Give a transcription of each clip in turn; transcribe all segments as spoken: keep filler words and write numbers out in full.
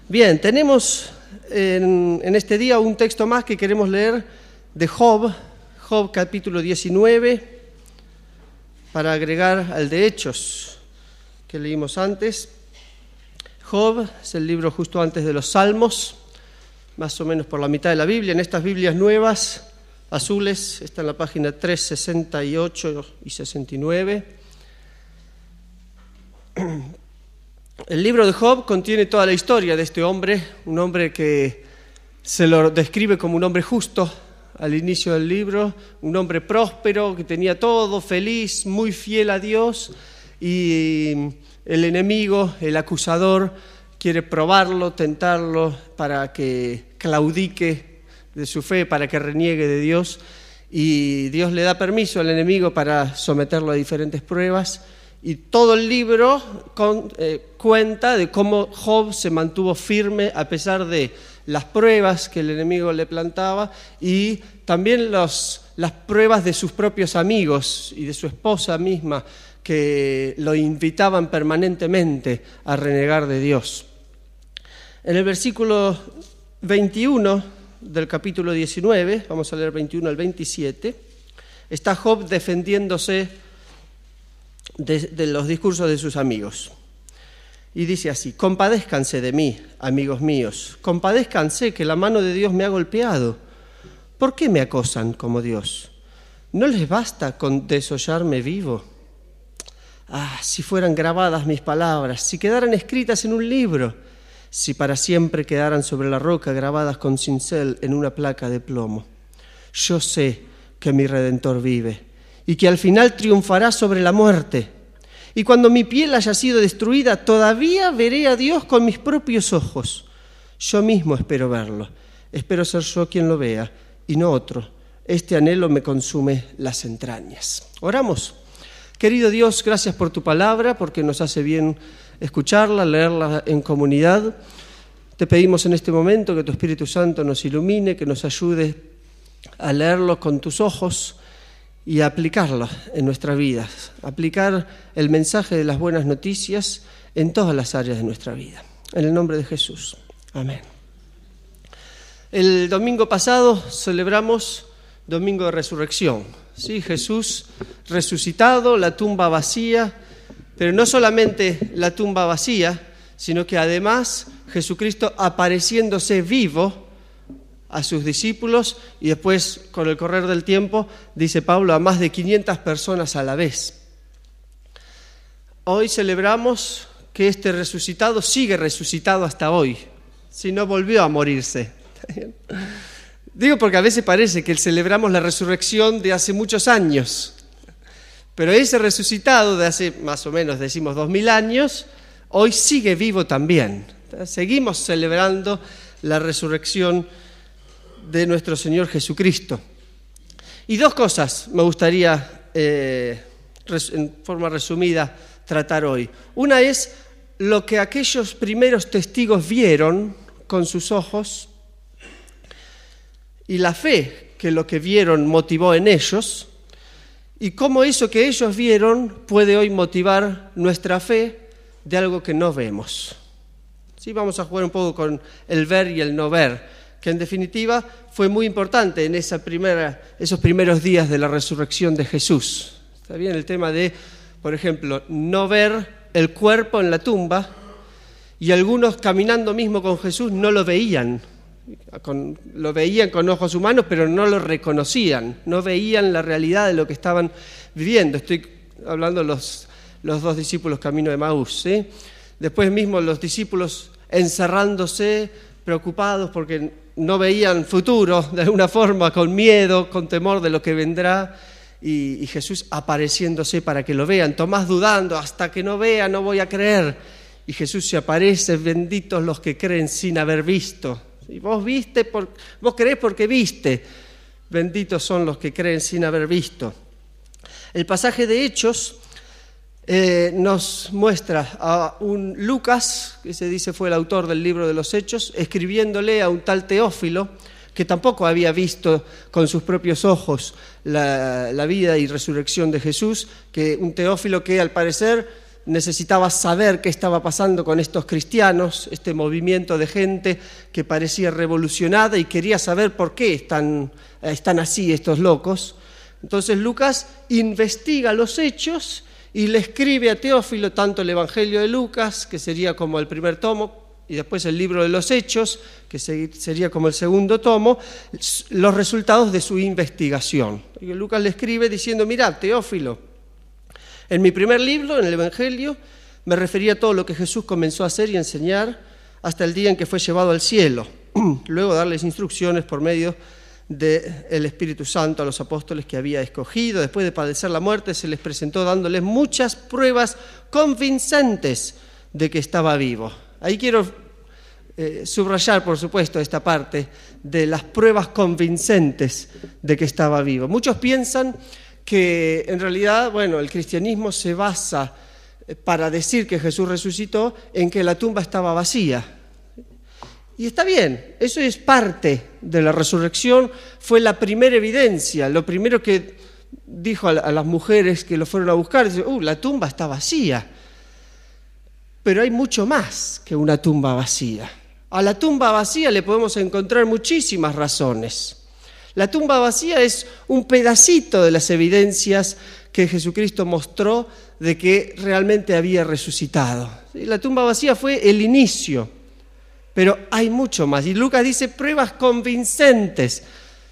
Bien, tenemos en, en este día un texto más que queremos leer de Job, Job capítulo diecinueve, para agregar al de Hechos que leímos antes. Job es el libro justo antes de los Salmos, más o menos por la mitad de la Biblia. En estas Biblias nuevas, azules, está en la página trescientos sesenta y ocho y sesenta y nueve. El libro de Job contiene toda la historia de este hombre, un hombre que se lo describe como un hombre justo al inicio del libro, un hombre próspero, que tenía todo, feliz, muy fiel a Dios, y el enemigo, el acusador, quiere probarlo, tentarlo para que claudique de su fe, para que reniegue de Dios, y Dios le da permiso al enemigo para someterlo a diferentes pruebas. Y todo el libro con, eh, cuenta de cómo Job se mantuvo firme a pesar de las pruebas que el enemigo le plantaba y también los, las pruebas de sus propios amigos y de su esposa misma que lo invitaban permanentemente a renegar de Dios. En el versículo veintiuno del capítulo diecinueve, vamos a leer veintiuno al veintisiete, está Job defendiéndose De, de los discursos de sus amigos. Y dice así: compadézcanse de mí, amigos míos, compadézcanse que la mano de Dios me ha golpeado. ¿Por qué me acosan como Dios? ¿No les basta con desollarme vivo? Ah, si fueran grabadas mis palabras, si quedaran escritas en un libro, si para siempre quedaran sobre la roca grabadas con cincel en una placa de plomo. Yo sé que mi Redentor vive y que al final triunfará sobre la muerte. Y cuando mi piel haya sido destruida, todavía veré a Dios con mis propios ojos. Yo mismo espero verlo. Espero ser yo quien lo vea y no otro. Este anhelo me consume las entrañas. Oramos. Querido Dios, gracias por tu palabra, porque nos hace bien escucharla, leerla en comunidad. Te pedimos en este momento que tu Espíritu Santo nos ilumine, que nos ayude a leerlo con tus ojos y aplicarlo en nuestras vidas, aplicar el mensaje de las buenas noticias en todas las áreas de nuestra vida. En el nombre de Jesús. Amén. El domingo pasado celebramos Domingo de Resurrección. Sí, Jesús resucitado, la tumba vacía, pero no solamente la tumba vacía, sino que además Jesucristo apareciéndose vivo a sus discípulos y después, con el correr del tiempo, dice Pablo, a más de quinientas personas a la vez. Hoy celebramos que este resucitado sigue resucitado hasta hoy, si no volvió a morirse. Digo porque a veces parece que celebramos la resurrección de hace muchos años, pero ese resucitado de hace más o menos, decimos, dos mil años, hoy sigue vivo también. Seguimos celebrando la resurrección de nuestro Señor Jesucristo. Y dos cosas me gustaría, eh, res, en forma resumida, tratar hoy. Una es lo que aquellos primeros testigos vieron con sus ojos y la fe que lo que vieron motivó en ellos y cómo eso que ellos vieron puede hoy motivar nuestra fe de algo que no vemos. Sí, vamos a jugar un poco con el ver y el no ver, que en definitiva fue muy importante en esa primera, esos primeros días de la resurrección de Jesús. Está bien el tema de, por ejemplo, no ver el cuerpo en la tumba, y algunos caminando mismo con Jesús no lo veían, con, lo veían con ojos humanos, pero no lo reconocían, no veían la realidad de lo que estaban viviendo. Estoy hablando de los, los dos discípulos camino de Emaús, ¿sí? Después mismo los discípulos encerrándose, preocupados porque no veían futuro, de alguna forma, con miedo, con temor de lo que vendrá, y, y Jesús apareciéndose para que lo vean. Tomás dudando, hasta que no vea no voy a creer. Y Jesús se aparece, benditos los que creen sin haber visto. Y vos viste, por, vos creés porque viste. Benditos son los que creen sin haber visto. El pasaje de Hechos Eh, nos muestra a un Lucas, que se dice fue el autor del libro de los Hechos, escribiéndole a un tal Teófilo, que tampoco había visto con sus propios ojos la, la vida y resurrección de Jesús, que un Teófilo que al parecer necesitaba saber qué estaba pasando con estos cristianos, este movimiento de gente que parecía revolucionada y quería saber por qué están, están así estos locos. Entonces Lucas investiga los hechos y le escribe a Teófilo tanto el Evangelio de Lucas, que sería como el primer tomo, y después el libro de los Hechos, que sería como el segundo tomo, los resultados de su investigación. Y Lucas le escribe diciendo: mirá, Teófilo, en mi primer libro, en el Evangelio, me refería a todo lo que Jesús comenzó a hacer y enseñar hasta el día en que fue llevado al cielo. Luego darles instrucciones por medio del Espíritu Santo a los apóstoles que había escogido. Después de padecer la muerte, se les presentó dándoles muchas pruebas convincentes de que estaba vivo. Ahí quiero eh, subrayar, por supuesto, esta parte de las pruebas convincentes de que estaba vivo. Muchos piensan que en realidad, bueno, el cristianismo se basa, para decir que Jesús resucitó, en que la tumba estaba vacía. Y está bien, eso es parte de la resurrección, fue la primera evidencia, lo primero que dijo a, a las mujeres que lo fueron a buscar, dice: uh, la tumba está vacía. Pero hay mucho más que una tumba vacía. A la tumba vacía le podemos encontrar muchísimas razones. La tumba vacía es un pedacito de las evidencias que Jesucristo mostró de que realmente había resucitado. La tumba vacía fue el inicio, pero hay mucho más. Y Lucas dice pruebas convincentes.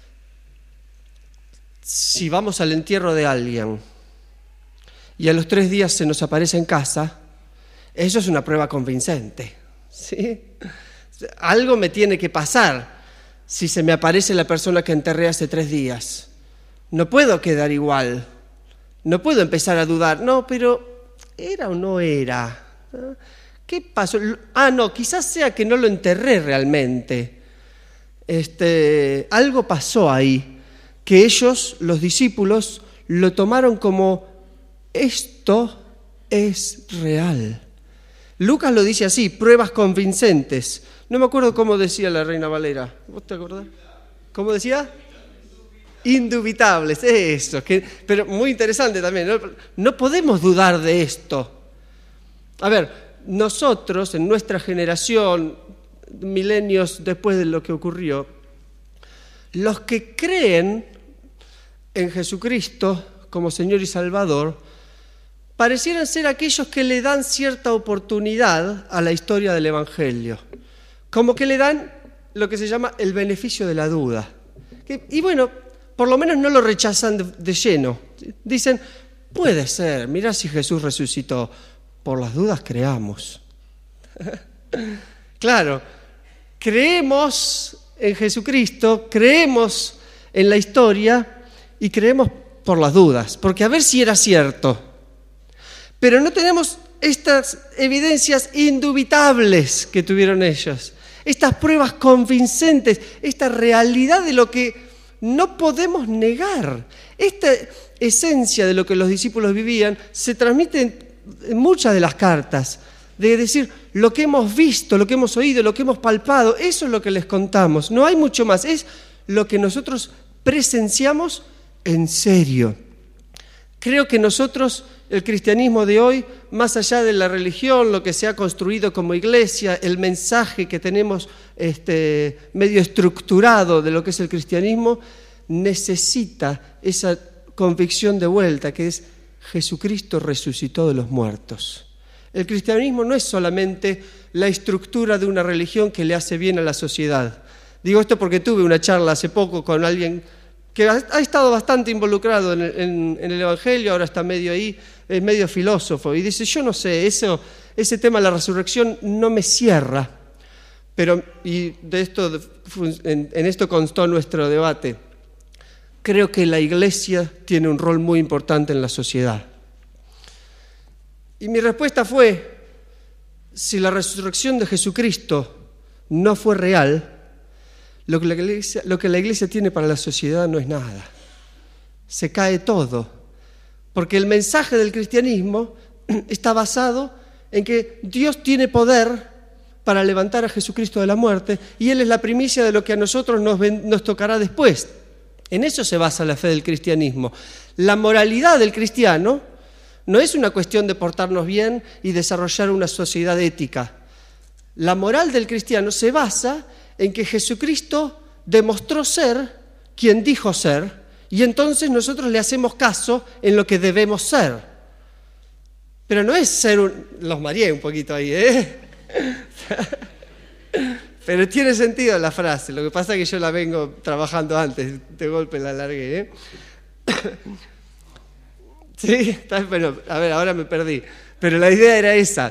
Si vamos al entierro de alguien y a los tres días se nos aparece en casa, eso es una prueba convincente, ¿sí? Algo me tiene que pasar si se me aparece la persona que enterré hace tres días. No puedo quedar igual. No puedo empezar a dudar. No, pero ¿era o no era? ¿Qué pasó? Ah, no, quizás sea que no lo enterré realmente. Este, algo pasó ahí, que ellos, los discípulos, lo tomaron como: esto es real. Lucas lo dice así, pruebas convincentes. No me acuerdo cómo decía la Reina Valera. ¿Vos te acordás? ¿Cómo decía? Indubitables, eso. Que, pero muy interesante también. ¿no? No podemos dudar de esto. A ver, nosotros, en nuestra generación, milenios después de lo que ocurrió, los que creen en Jesucristo como Señor y Salvador, parecieran ser aquellos que le dan cierta oportunidad a la historia del Evangelio, como que le dan lo que se llama el beneficio de la duda. Y bueno, por lo menos no lo rechazan de, de lleno. Dicen: puede ser, mirá si Jesús resucitó. Por las dudas creamos. Claro, creemos en Jesucristo, creemos en la historia y creemos por las dudas, porque a ver si era cierto. Pero no tenemos estas evidencias indubitables que tuvieron ellos, estas pruebas convincentes, esta realidad de lo que no podemos negar. Esta esencia de lo que los discípulos vivían se transmite en, en muchas de las cartas, de decir lo que hemos visto, lo que hemos oído, lo que hemos palpado, eso es lo que les contamos, no hay mucho más, es lo que nosotros presenciamos en serio. Creo que nosotros, el cristianismo de hoy, más allá de la religión, lo que se ha construido como iglesia, el mensaje que tenemos este, medio estructurado de lo que es el cristianismo, necesita esa convicción de vuelta, que es: Jesucristo resucitó de los muertos. El cristianismo no es solamente la estructura de una religión que le hace bien a la sociedad. Digo esto porque tuve una charla hace poco con alguien que ha, ha estado bastante involucrado en, en, en el Evangelio, ahora está medio ahí, es medio filósofo, y dice: yo no sé, eso, ese tema de la resurrección no me cierra. Pero, y de esto, en, en esto constó nuestro debate, creo que la Iglesia tiene un rol muy importante en la sociedad. Y mi respuesta fue: si la resurrección de Jesucristo no fue real, Lo que, la iglesia, lo que la iglesia tiene para la sociedad no es nada. Se cae todo. Porque el mensaje del cristianismo está basado en que Dios tiene poder para levantar a Jesucristo de la muerte y Él es la primicia de lo que a nosotros nos, ven, nos tocará después. En eso se basa la fe del cristianismo. La moralidad del cristiano no es una cuestión de portarnos bien y desarrollar una sociedad ética. La moral del cristiano se basa en que Jesucristo demostró ser quien dijo ser, y entonces nosotros le hacemos caso en lo que debemos ser. Pero no es ser un... Los mareé un poquito ahí, ¿eh? Pero tiene sentido la frase, lo que pasa es que yo la vengo trabajando antes, de golpe la largué, ¿eh? Sí, bueno, a ver, ahora me perdí, pero la idea era esa.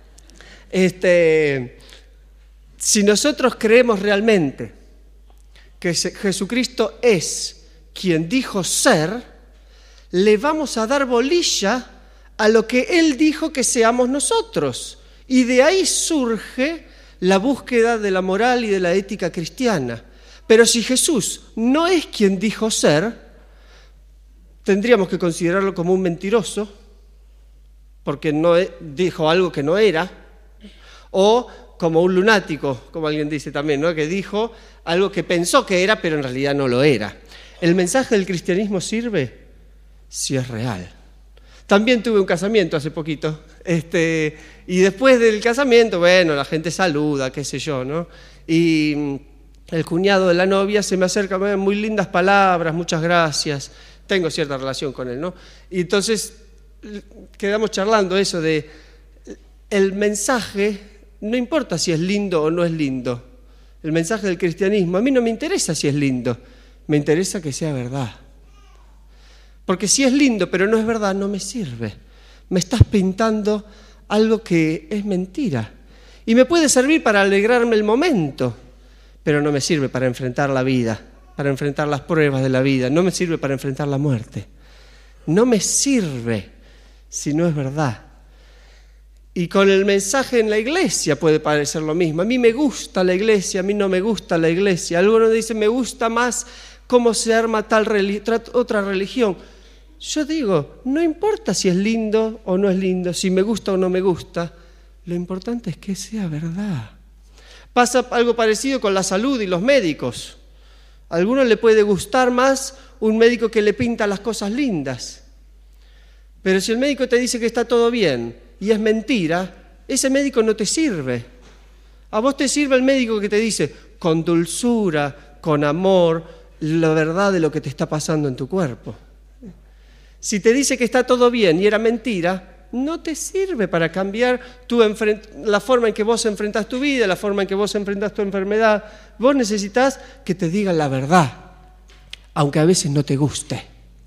Este, si nosotros creemos realmente que Jesucristo es quien dijo ser, le vamos a dar bolilla a lo que Él dijo que seamos nosotros. Y de ahí surge la búsqueda de la moral y de la ética cristiana. Pero si Jesús no es quien dijo ser, tendríamos que considerarlo como un mentiroso, porque no dijo algo que no era, o como un lunático, como alguien dice también, ¿no? Que dijo algo que pensó que era, pero en realidad no lo era. El mensaje del cristianismo sirve si es real. También tuve un casamiento hace poquito, este, y después del casamiento, bueno, la gente saluda, qué sé yo, ¿no? Y el cuñado de la novia se me acerca, muy lindas palabras, muchas gracias. Tengo cierta relación con él, ¿no? Y entonces quedamos charlando eso de el mensaje, no importa si es lindo o no es lindo. El mensaje del cristianismo, a mí no me interesa si es lindo, me interesa que sea verdad. Porque si es lindo pero no es verdad, no me sirve. Me estás pintando algo que es mentira. Y me puede servir para alegrarme el momento, pero no me sirve para enfrentar la vida, para enfrentar las pruebas de la vida, no me sirve para enfrentar la muerte. No me sirve si no es verdad. Y con el mensaje en la iglesia puede parecer lo mismo. A mí me gusta la iglesia, a mí no me gusta la iglesia. Algunos dicen, me gusta más cómo se arma tal religi- otra religión. Yo digo, no importa si es lindo o no es lindo, si me gusta o no me gusta, lo importante es que sea verdad. Pasa algo parecido con la salud y los médicos. A algunos le puede gustar más un médico que le pinta las cosas lindas. Pero si el médico te dice que está todo bien y es mentira, ese médico no te sirve. A vos te sirve el médico que te dice con dulzura, con amor, la verdad de lo que te está pasando en tu cuerpo. Si te dice que está todo bien y era mentira, no te sirve para cambiar tu enfrent- la forma en que vos enfrentás tu vida, la forma en que vos enfrentás tu enfermedad. Vos necesitas que te digan la verdad, aunque a veces no te guste.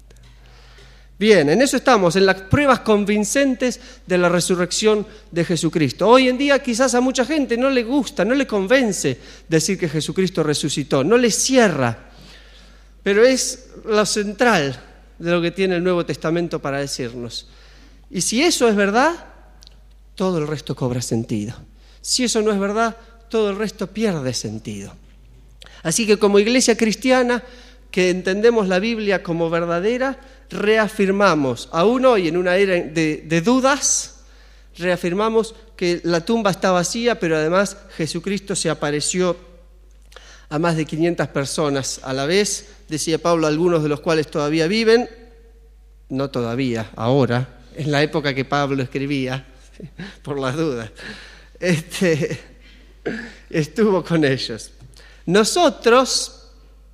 Bien, en eso estamos, en las pruebas convincentes de la resurrección de Jesucristo. Hoy en día quizás a mucha gente no le gusta, no le convence decir que Jesucristo resucitó, no le cierra, pero es lo central de lo que tiene el Nuevo Testamento para decirnos. Y si eso es verdad, todo el resto cobra sentido. Si eso no es verdad, todo el resto pierde sentido. Así que como iglesia cristiana, que entendemos la Biblia como verdadera, reafirmamos, aún hoy en una era de, de dudas, reafirmamos que la tumba está vacía, pero además Jesucristo se apareció a más de quinientas personas a la vez, decía Pablo, algunos de los cuales todavía viven, no todavía, ahora, en la época que Pablo escribía, por las dudas, este, estuvo con ellos. Nosotros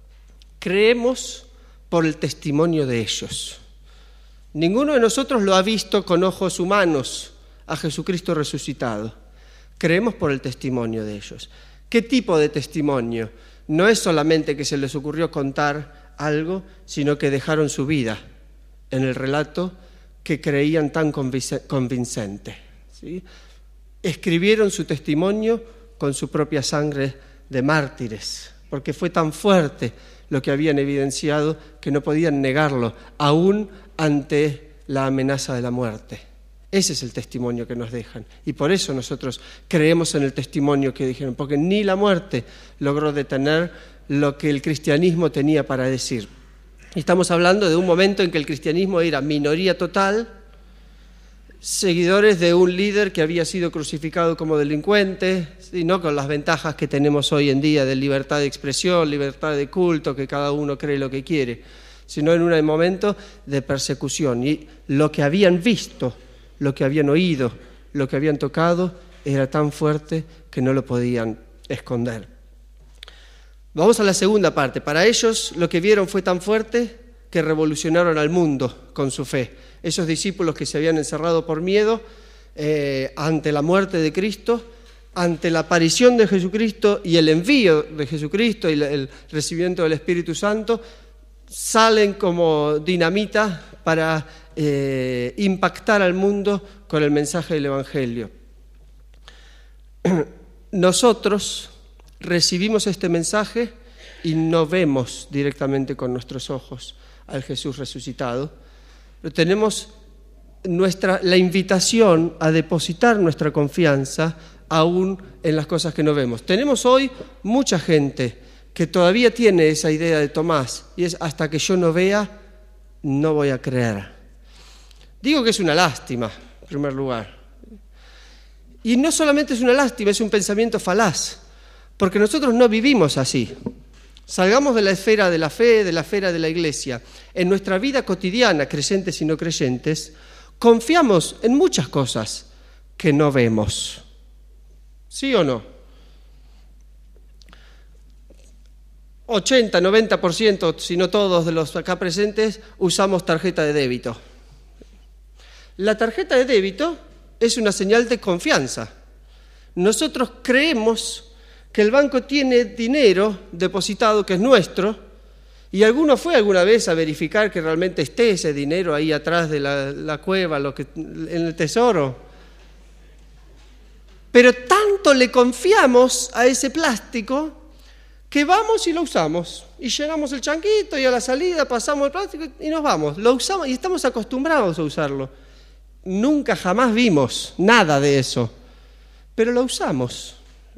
creemos por el testimonio de ellos. Ninguno de nosotros lo ha visto con ojos humanos a Jesucristo resucitado. Creemos por el testimonio de ellos. ¿Qué tipo de testimonio? No es solamente que se les ocurrió contar algo, sino que dejaron su vida en el relato que creían tan convincente, ¿sí? Escribieron su testimonio con su propia sangre de mártires, porque fue tan fuerte lo que habían evidenciado que no podían negarlo, aún ante la amenaza de la muerte. Ese es el testimonio que nos dejan. Y por eso nosotros creemos en el testimonio que dijeron, porque ni la muerte logró detener lo que el cristianismo tenía para decir. Estamos hablando de un momento en que el cristianismo era minoría total, seguidores de un líder que había sido crucificado como delincuente, y no con las ventajas que tenemos hoy en día de libertad de expresión, libertad de culto, que cada uno cree lo que quiere, sino en un momento de persecución. Y lo que habían visto, lo que habían oído, lo que habían tocado, era tan fuerte que no lo podían esconder. Vamos a la segunda parte. Para ellos lo que vieron fue tan fuerte que revolucionaron al mundo con su fe. Esos discípulos que se habían encerrado por miedo eh, ante la muerte de Cristo, ante la aparición de Jesucristo y el envío de Jesucristo y el recibimiento del Espíritu Santo, salen como dinamita para eh, impactar al mundo con el mensaje del Evangelio. Nosotros recibimos este mensaje y no vemos directamente con nuestros ojos al Jesús resucitado, pero tenemos nuestra, la invitación a depositar nuestra confianza aún en las cosas que no vemos. Tenemos hoy mucha gente que todavía tiene esa idea de Tomás, y es: hasta que yo no vea, no voy a creer. Digo que es una lástima, en primer lugar. Y no solamente es una lástima, es un pensamiento falaz, porque nosotros no vivimos así. Salgamos de la esfera de la fe, de la esfera de la iglesia. En nuestra vida cotidiana, creyentes y no creyentes, confiamos en muchas cosas que no vemos. ¿Sí o no? ochenta, noventa por ciento, si no todos de los acá presentes, usamos tarjeta de débito. La tarjeta de débito es una señal de confianza. Nosotros creemos que el banco tiene dinero depositado que es nuestro, y alguno fue alguna vez a verificar que realmente esté ese dinero ahí atrás de la, la cueva, lo que, en el tesoro. Pero tanto le confiamos a ese plástico que vamos y lo usamos, y llenamos el chanquito y a la salida pasamos el plástico y nos vamos. Lo usamos y estamos acostumbrados a usarlo. Nunca jamás vimos nada de eso, pero lo usamos.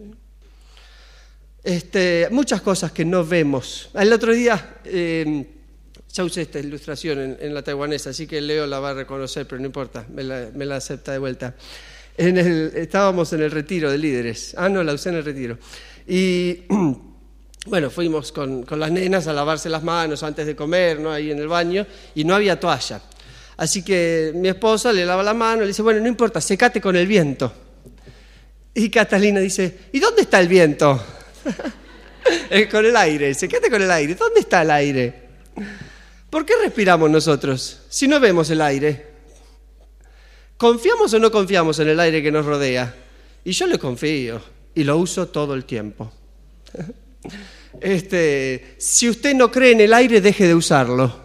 Este, muchas cosas que no vemos. El otro día, eh, ya usé esta ilustración en, en la taiwanesa, así que Leo la va a reconocer, pero no importa, me la, me la acepta de vuelta. En el, estábamos en el retiro de líderes. Ah, no, la usé en el retiro. Y bueno, fuimos con, con las nenas a lavarse las manos antes de comer, ¿no? Ahí en el baño, y no había toalla. Así que mi esposa le lava la mano y le dice: bueno, no importa, secate con el viento. Y Catalina dice: ¿y dónde está el viento? Con el aire, secate con el aire. ¿Dónde está el aire? ¿Por qué respiramos nosotros si no vemos el aire? ¿Confiamos o no confiamos en el aire que nos rodea? Y yo le confío y lo uso todo el tiempo. Este, si usted no cree en el aire, deje de usarlo.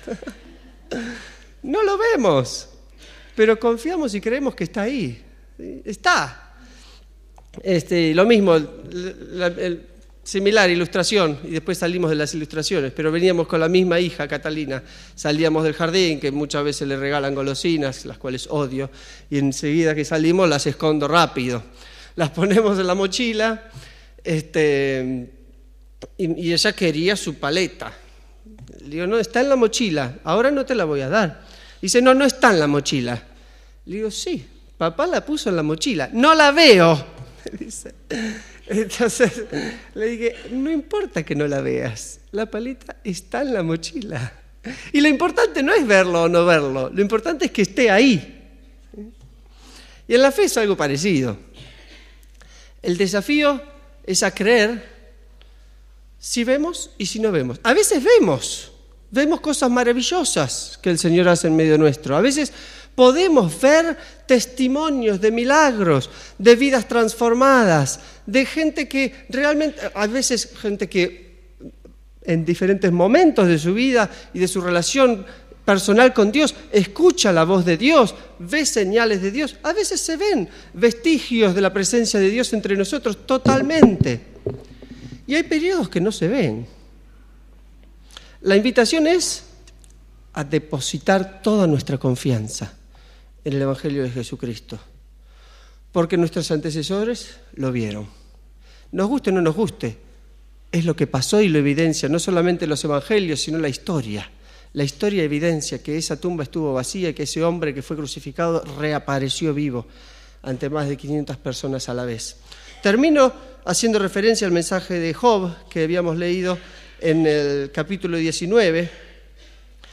No lo vemos, pero confiamos y creemos que está ahí. Está. Este, lo mismo, la, el, similar ilustración, y después salimos de las ilustraciones, pero veníamos con la misma hija, Catalina. Salíamos del jardín, que muchas veces le regalan golosinas, las cuales odio, y enseguida que salimos las escondo rápido. Las ponemos en la mochila, este, y, y ella quería su paleta. Le digo: no, está en la mochila, ahora no te la voy a dar. Dice: no, no está en la mochila. Le digo: sí, papá la puso en la mochila, no la veo. Dice. Entonces le dije: no importa que no la veas, la paleta está en la mochila. Y lo importante no es verlo o no verlo, lo importante es que esté ahí. Y en la fe es algo parecido. El desafío es a creer si vemos y si no vemos. A veces vemos, vemos cosas maravillosas que el Señor hace en medio nuestro. A veces podemos ver testimonios de milagros, de vidas transformadas, de gente que realmente, a veces gente que en diferentes momentos de su vida y de su relación personal con Dios, escucha la voz de Dios, ve señales de Dios. A veces se ven vestigios de la presencia de Dios entre nosotros totalmente. Y hay periodos que no se ven. La invitación es a depositar toda nuestra confianza en el Evangelio de Jesucristo, porque nuestros antecesores lo vieron. Nos guste o no nos guste, es lo que pasó y lo evidencia no solamente los Evangelios, sino la historia. La historia evidencia que esa tumba estuvo vacía y que ese hombre que fue crucificado reapareció vivo ante más de quinientas personas a la vez. Termino haciendo referencia al mensaje de Job que habíamos leído en el capítulo diecinueve,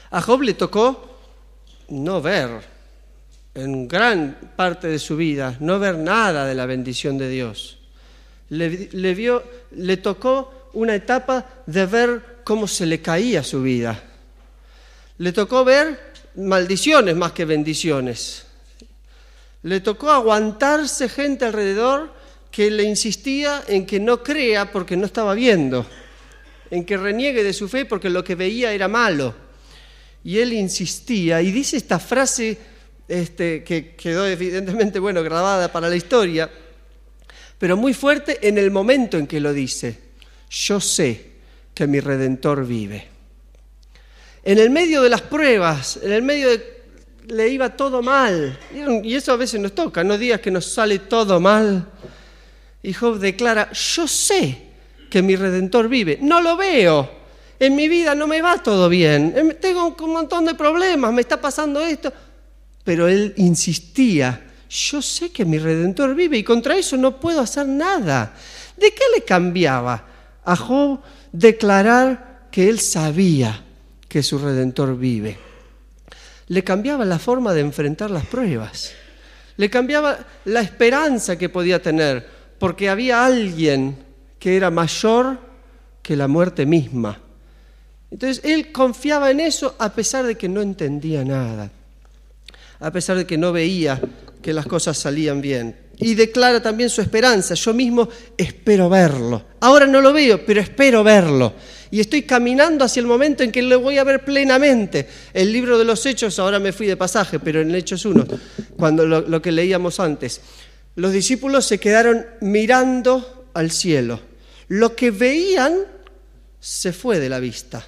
A Job le tocó no ver, en gran parte de su vida, no ver nada de la bendición de Dios. Le, le, vio, le tocó una etapa de ver cómo se le caía su vida. Le tocó ver maldiciones más que bendiciones. Le tocó aguantarse gente alrededor que le insistía en que no crea porque no estaba viendo, en que reniegue de su fe porque lo que veía era malo. Y él insistía, y dice esta frase este, que quedó evidentemente bueno, grabada para la historia, pero muy fuerte en el momento en que lo dice: yo sé que mi Redentor vive. En el medio de las pruebas, en el medio de... le iba todo mal, y eso a veces nos toca, no digas que nos sale todo mal. Y Job declara: yo sé que mi Redentor vive, no lo veo, en mi vida no me va todo bien, tengo un montón de problemas, me está pasando esto, pero él insistía: yo sé que mi Redentor vive y contra eso no puedo hacer nada. ¿De qué le cambiaba a Job declarar que él sabía que su Redentor vive? Le cambiaba la forma de enfrentar las pruebas, le cambiaba la esperanza que podía tener, porque había alguien que era mayor que la muerte misma. Entonces él confiaba en eso a pesar de que no entendía nada, a pesar de que no veía que las cosas salían bien. Y declara también su esperanza: yo mismo espero verlo. Ahora no lo veo, pero espero verlo. Y estoy caminando hacia el momento en que lo voy a ver plenamente. El libro de los Hechos, ahora me fui de pasaje, pero en Hechos uno, cuando lo, lo que leíamos antes, los discípulos se quedaron mirando al cielo. Lo que veían se fue de la vista.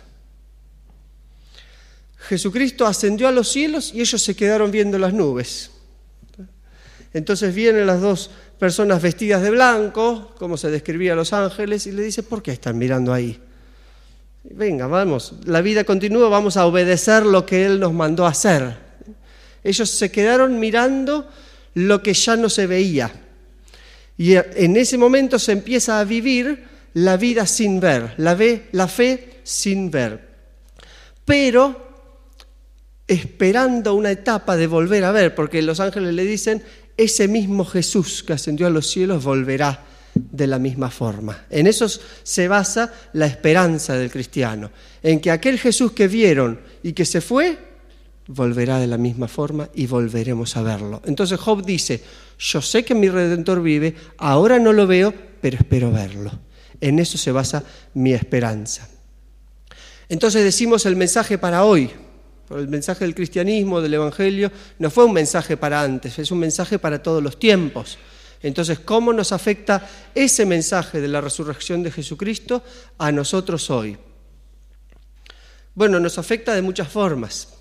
Jesucristo ascendió a los cielos y ellos se quedaron viendo las nubes. Entonces vienen las dos personas vestidas de blanco, como se describía a los ángeles, y le dice: ¿por qué están mirando ahí? Venga, vamos, la vida continúa, vamos a obedecer lo que Él nos mandó a hacer. Ellos se quedaron mirando lo que ya no se veía. Y en ese momento se empieza a vivir la vida sin ver, la, ve, la fe sin ver. Pero esperando una etapa de volver a ver, porque los ángeles le dicen: ese mismo Jesús que ascendió a los cielos volverá de la misma forma. En eso se basa la esperanza del cristiano, en que aquel Jesús que vieron y que se fue, volverá de la misma forma y volveremos a verlo. Entonces Job dice: yo sé que mi Redentor vive, ahora no lo veo, pero espero verlo. En eso se basa mi esperanza. Entonces decimos el mensaje para hoy. El mensaje del cristianismo, del evangelio, no fue un mensaje para antes, es un mensaje para todos los tiempos. Entonces, ¿cómo nos afecta ese mensaje de la resurrección de Jesucristo a nosotros hoy? Bueno, nos afecta de muchas formas.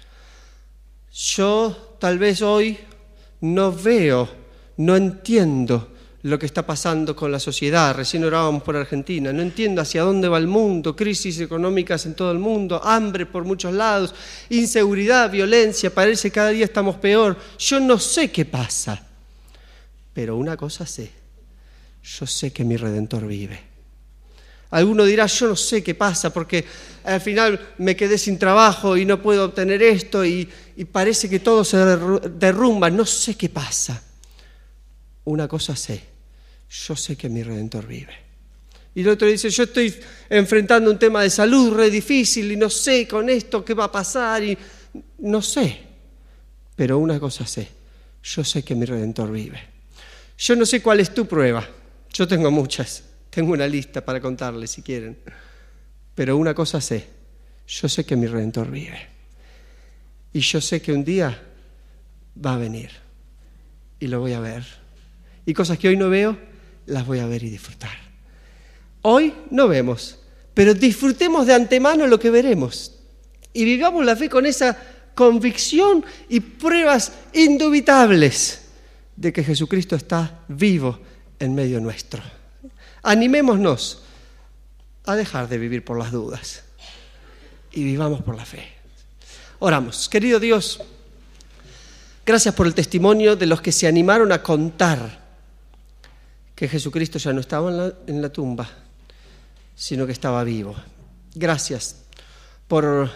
Yo tal vez hoy no veo, no entiendo lo que está pasando con la sociedad. Recién orábamos por Argentina. No entiendo hacia dónde va el mundo, crisis económicas en todo el mundo, hambre por muchos lados, inseguridad, violencia, parece que cada día estamos peor. Yo no sé qué pasa, pero una cosa sé, yo sé que mi Redentor vive. Alguno dirá: yo no sé qué pasa porque al final me quedé sin trabajo y no puedo obtener esto y, y parece que todo se derrumba, no sé qué pasa. Una cosa sé, yo sé que mi Redentor vive. Y el otro dice: yo estoy enfrentando un tema de salud re difícil y no sé con esto qué va a pasar y no sé. Pero una cosa sé, yo sé que mi Redentor vive. Yo no sé cuál es tu prueba, yo tengo muchas, tengo una lista para contarles si quieren. Pero una cosa sé, yo sé que mi Redentor vive. Y yo sé que un día va a venir y lo voy a ver. Y cosas que hoy no veo, las voy a ver y disfrutar. Hoy no vemos, pero disfrutemos de antemano lo que veremos. Y vivamos la fe con esa convicción y pruebas indubitables de que Jesucristo está vivo en medio nuestro. Animémonos a dejar de vivir por las dudas y vivamos por la fe. Oramos. Querido Dios, gracias por el testimonio de los que se animaron a contar que Jesucristo ya no estaba en la, en la tumba, sino que estaba vivo. Gracias por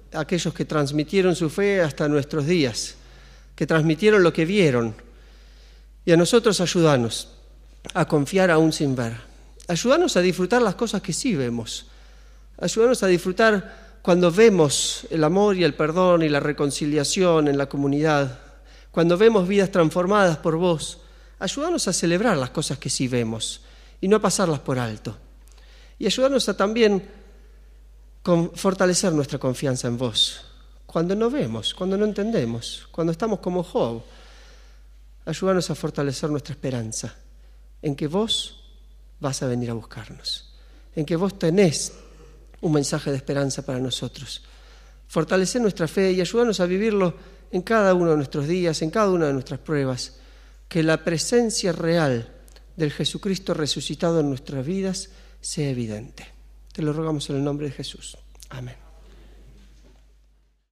aquellos que transmitieron su fe hasta nuestros días, que transmitieron lo que vieron. Y a nosotros ayúdanos a confiar aún sin ver. Ayúdanos a disfrutar las cosas que sí vemos. Ayúdanos a disfrutar cuando vemos el amor y el perdón y la reconciliación en la comunidad, cuando vemos vidas transformadas por vos. Ayúdanos a celebrar las cosas que sí vemos y no a pasarlas por alto. Y ayúdanos a también con fortalecer nuestra confianza en vos. Cuando no vemos, cuando no entendemos, cuando estamos como Job, ayúdanos a fortalecer nuestra esperanza en que vos vas a venir a buscarnos, en que vos tenés un mensaje de esperanza para nosotros. Fortalecer nuestra fe y ayúdanos a vivirlo en cada uno de nuestros días, en cada una de nuestras pruebas, que la presencia real del Jesucristo resucitado en nuestras vidas sea evidente. Te lo rogamos en el nombre de Jesús. Amén.